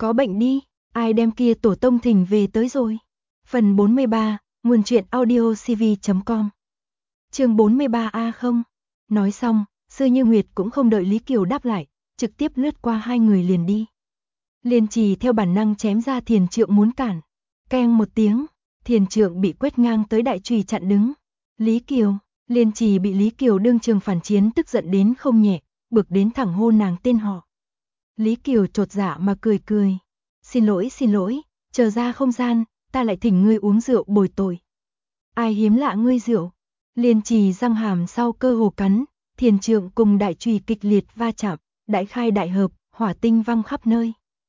Có bệnh đi, ai đem kia tổ tông thỉnh về tới rồi. Phần 43, nguồn truyện audio cv.com. Chương 43A không. Nói xong, Sư Như Nguyệt cũng không đợi Lý Kiều đáp lại, trực tiếp lướt qua hai người liền đi. Liên Trì theo bản năng chém ra Thiền Trượng muốn cản. Keng một tiếng, Thiền Trượng bị quét ngang tới đại chùy chặn đứng. Lý Kiều, Liên Trì bị Lý Kiều đương trường phản chiến tức giận đến không nhẹ, bực đến thẳng hô nàng tên họ. Lý Kiều chột dạ mà cười cười. Xin lỗi, chờ ra không gian, ta lại thỉnh ngươi uống rượu bồi tội. Ai hiếm lạ ngươi rượu? Liên Trì răng hàm sau cơ hồ cắn, Thiền Trượng cùng đại chùy kịch liệt va chạm, đại khai đại hợp, hỏa tinh văng khắp nơi.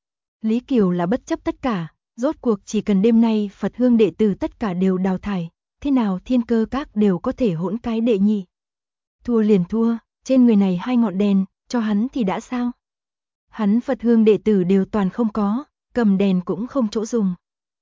Lý Kiều là bất chấp tất cả, rốt cuộc chỉ cần đêm nay Phật Hương đệ tử tất cả đều đào thải, thế nào Thiên Cơ Các đều có thể hỗn cái đệ nhị. Thua liền thua, trên người này hai ngọn đèn, cho hắn thì đã sao? Hắn Phật Hương đệ tử đều toàn không có, cầm đèn cũng không chỗ dùng.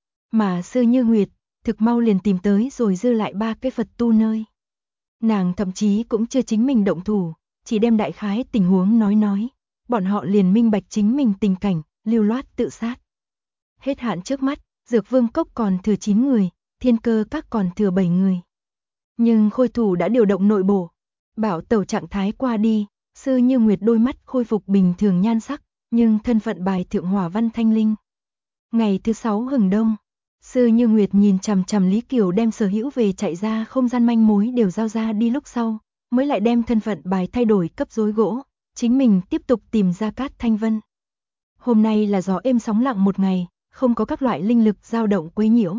Mà Sư Như Nguyệt, thực mau liền tìm tới rồi dư lại ba cái Phật tu nơi. Nàng thậm chí cũng chưa chính mình động thủ, chỉ đem đại khái tình huống nói, bọn họ liền minh bạch chính mình tình cảnh, lưu loát tự sát. Hết hạn trước mắt, Dược Vương Cốc còn thừa 9 người, Thiên Cơ Các còn thừa 7 người. Nhưng Khôi Thủ đã điều động nội bộ, bảo tẩu trạng thái qua đi, Sư Như Nguyệt đôi mắt khôi phục bình thường nhan sắc, nhưng thân phận bài thượng hỏa văn thanh linh. Ngày thứ 6 hừng đông, Sư Như Nguyệt nhìn chằm chằm Lý Kiều đem sở hữu về chạy ra không gian manh mối đều giao ra đi lúc sau, mới lại đem thân phận bài thay đổi cấp rối gỗ, chính mình tiếp tục tìm ra Cát Thanh Vân. Hôm nay là gió êm sóng lặng một ngày, không có các loại linh lực dao động quấy nhiễu.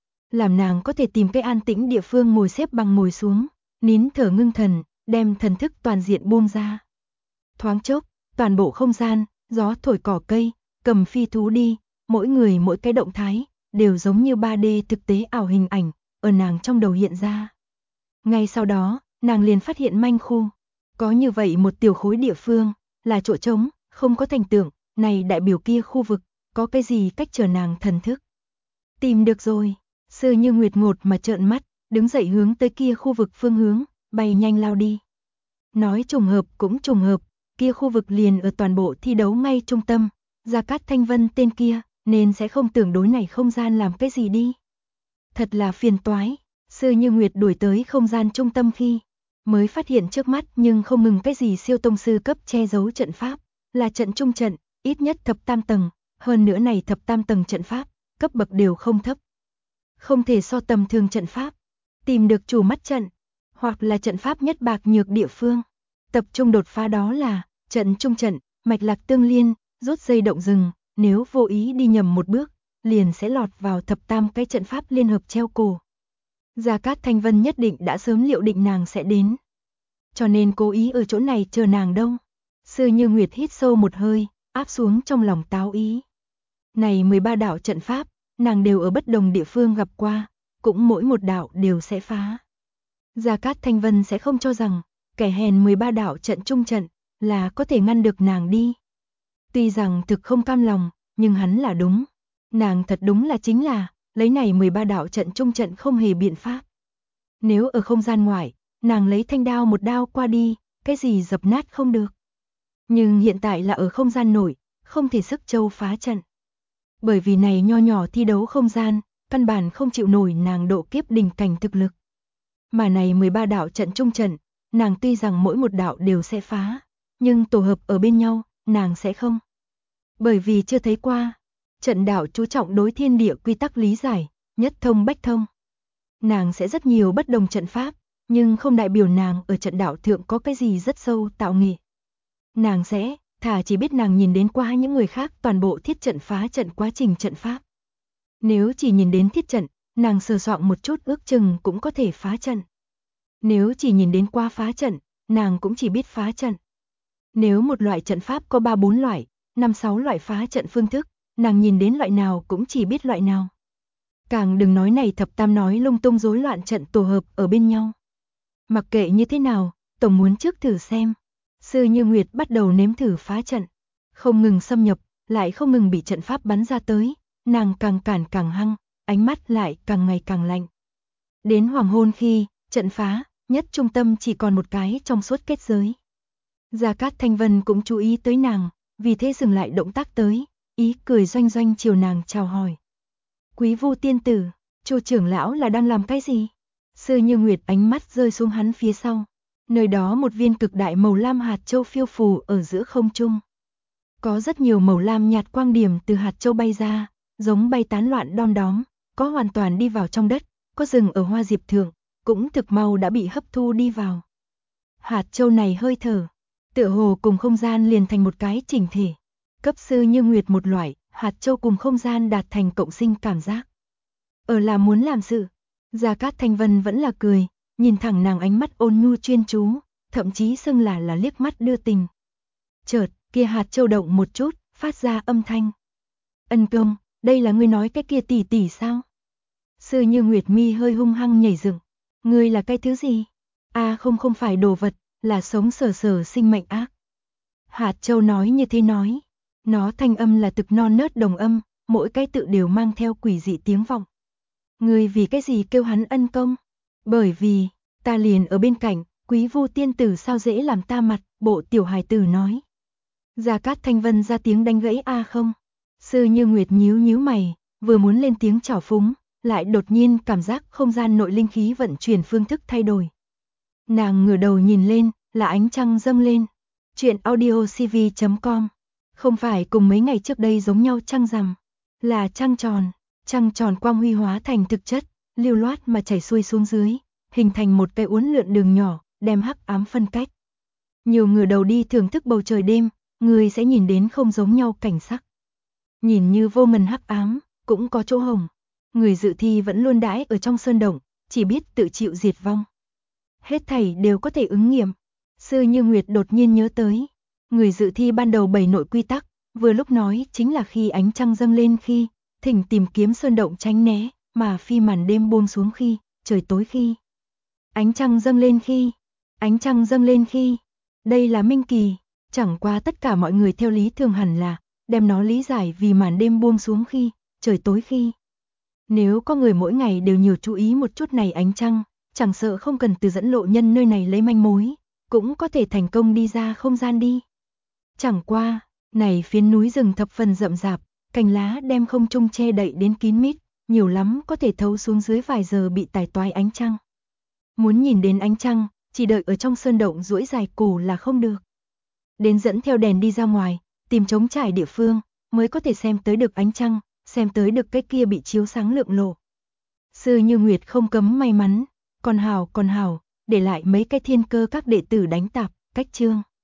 Làm nàng có thể tìm cái an tĩnh địa phương ngồi xếp bằng ngồi xuống, nín thở ngưng thần, đem thần thức toàn diện buông ra. Thoáng chốc, toàn bộ không gian, gió thổi cỏ cây, cầm phi thú đi, mỗi người mỗi cái động thái, đều giống như 3D thực tế ảo hình ảnh, ở nàng trong đầu hiện ra. Ngay sau đó, nàng liền phát hiện manh khu. Có như vậy một tiểu khối địa phương, là chỗ trống, không có thành tượng, này đại biểu kia khu vực, có cái gì cách trở nàng thần thức. Tìm được rồi, Sư Như Nguyệt ngột mà trợn mắt, đứng dậy hướng tới kia khu vực phương hướng, bay nhanh lao đi. Nói trùng hợp cũng trùng hợp, kia khu vực liền ở toàn bộ thi đấu ngay trung tâm, Gia Cát Thanh Vân tên kia, nên sẽ không tưởng đối này không gian làm cái gì đi. Thật là phiền toái, Sư Như Nguyệt đuổi tới không gian trung tâm khi, mới phát hiện trước mắt nhưng không ngừng cái gì siêu tông sư cấp che giấu trận pháp, là trận trung trận, ít nhất thập tam tầng, hơn nữa này thập tam tầng trận pháp, cấp bậc đều không thấp. Không thể so tầm thường trận pháp, tìm được chủ mắt trận, hoặc là trận pháp nhất bạc nhược địa phương. Tập trung đột phá đó là, trận trung trận, mạch lạc tương liên, rút dây động rừng, nếu vô ý đi nhầm một bước, liền sẽ lọt vào thập tam cái trận pháp liên hợp treo cổ. Gia Cát Thanh Vân nhất định đã sớm liệu định nàng sẽ đến, cho nên cố ý ở chỗ này chờ nàng đâu. Sư Như Nguyệt hít sâu một hơi, áp xuống trong lòng táo ý. Này 13 đạo trận pháp, nàng đều ở bất đồng địa phương gặp qua, cũng mỗi một đạo đều sẽ phá. Gia Cát Thanh Vân sẽ không cho rằng, kẻ hèn 13 đạo trận trung trận, là có thể ngăn được nàng đi. Tuy rằng thực không cam lòng, nhưng hắn là đúng. Nàng thật đúng là chính là, lấy này 13 đạo trận trung trận không hề biện pháp. Nếu ở không gian ngoại, nàng lấy thanh đao một đao qua đi, cái gì dập nát không được. Nhưng hiện tại là ở không gian nội, không thể sức châu phá trận. Bởi vì này nho nhỏ thi đấu không gian, căn bản không chịu nổi nàng độ kiếp đỉnh cảnh thực lực. Mà này 13 đạo trận trung trận, nàng tuy rằng mỗi một đạo đều sẽ phá, nhưng tổ hợp ở bên nhau, nàng sẽ không. Bởi vì chưa thấy qua, trận đạo chú trọng đối thiên địa quy tắc lý giải, nhất thông bách thông. Nàng sẽ rất nhiều bất đồng trận pháp, nhưng không đại biểu nàng ở trận đạo thượng có cái gì rất sâu tạo nghệ. Nàng sẽ, thà chỉ biết nàng nhìn đến qua những người khác toàn bộ thiết trận phá trận quá trình trận pháp. Nếu chỉ nhìn đến thiết trận, nàng sờ soạn một chút ước chừng cũng có thể phá trận. Nếu chỉ nhìn đến qua phá trận, nàng cũng chỉ biết phá trận. Nếu một loại trận pháp có 3-4 loại, 5-6 loại phá trận phương thức, nàng nhìn đến loại nào cũng chỉ biết loại nào. Càng đừng nói này thập tam nói lung tung rối loạn trận tổ hợp ở bên nhau. Mặc kệ như thế nào, tổng muốn trước thử xem. Sư Như Nguyệt bắt đầu nếm thử phá trận, không ngừng xâm nhập, lại không ngừng bị trận pháp bắn ra tới, nàng càng cản càng hăng, ánh mắt lại càng ngày càng lạnh. Đến hoàng hôn khi, trận phá, nhất trung tâm chỉ còn một cái trong suốt kết giới. Gia Cát Thanh Vân cũng chú ý tới nàng, vì thế dừng lại động tác tới, ý cười doanh doanh chiều nàng chào hỏi. Quý Vu tiên tử, Chu trưởng lão là đang làm cái gì? Sư Như Nguyệt ánh mắt rơi xuống hắn phía sau. Nơi đó một viên cực đại màu lam hạt châu phiêu phù ở giữa không trung. Có rất nhiều màu lam nhạt quang điểm từ hạt châu bay ra, giống bay tán loạn đom đóm, có hoàn toàn đi vào trong đất, có dừng ở hoa diệp thượng, cũng thực mau đã bị hấp thu đi vào. Hạt châu này hơi thở, tựa hồ cùng không gian liền thành một cái chỉnh thể. Cấp Sư Như Nguyệt một loại, hạt châu cùng không gian đạt thành cộng sinh cảm giác. Ở là muốn làm sự, Gia Cát Thanh Vân vẫn là cười, nhìn thẳng nàng ánh mắt ôn nhu chuyên chú, thậm chí xưng là liếc mắt đưa tình. Chợt, kia hạt châu động một chút, phát ra âm thanh. Ân Công, đây là ngươi nói cái kia tỷ tỷ sao? Sư Như Nguyệt mi hơi hung hăng nhảy dựng. Ngươi là cái thứ gì? Không phải đồ vật, là sống sờ sờ sinh mệnh ác. Hạt châu nói như thế nói. Nó thanh âm là thực non nớt đồng âm, mỗi cái tự đều mang theo quỷ dị tiếng vọng. Ngươi vì cái gì kêu hắn Ân Công? Bởi vì, ta liền ở bên cạnh, Quý Vu tiên tử sao dễ làm ta mặt, bộ tiểu hài tử nói. Gia Cát Thanh Vân ra tiếng đánh gãy không. Sư Như Nguyệt nhíu nhíu mày, vừa muốn lên tiếng chảo phúng, lại đột nhiên cảm giác không gian nội linh khí vận chuyển phương thức thay đổi. Nàng ngửa đầu nhìn lên, là ánh trăng dâng lên. Chuyện audiocv.com. Không phải cùng mấy ngày trước đây giống nhau trăng rằm, là trăng tròn quang huy hóa thành thực chất, lưu loát mà chảy xuôi xuống dưới, hình thành một cái uốn lượn đường nhỏ, đem hắc ám phân cách. Nhiều ngửa đầu đi thưởng thức bầu trời đêm, người sẽ nhìn đến không giống nhau cảnh sắc. Nhìn như vô ngần hắc ám, cũng có chỗ hồng. Người dự thi vẫn luôn đãi ở trong sơn động, chỉ biết tự chịu diệt vong. Hết thảy đều có thể ứng nghiệm. Sư Như Nguyệt đột nhiên nhớ tới, người dự thi ban đầu bày nội quy tắc, vừa lúc nói chính là khi ánh trăng dâng lên khi, thỉnh tìm kiếm sơn động tránh né, mà phi màn đêm buông xuống khi, trời tối khi. Ánh trăng dâng lên khi, đây là minh kỳ, chẳng qua tất cả mọi người theo lý thường hẳn là, đem nó lý giải vì màn đêm buông xuống khi, trời tối khi. Nếu có người mỗi ngày đều nhiều chú ý một chút này ánh trăng, chẳng sợ không cần từ dẫn lộ nhân nơi này lấy manh mối, cũng có thể thành công đi ra không gian đi. Chẳng qua, này phiến núi rừng thập phần rậm rạp, cành lá đem không trung che đậy đến kín mít, nhiều lắm có thể thấu xuống dưới vài giờ bị tải toái ánh trăng. Muốn nhìn đến ánh trăng, chỉ đợi ở trong sơn động duỗi dài cổ là không được. Đến dẫn theo đèn đi ra ngoài, tìm trống trải địa phương, mới có thể xem tới được ánh trăng, xem tới được cái kia bị chiếu sáng lượng lộ. Sư Như Nguyệt không cấm may mắn, còn hảo, để lại mấy cái thiên cơ các đệ tử đánh tạp, cách chương.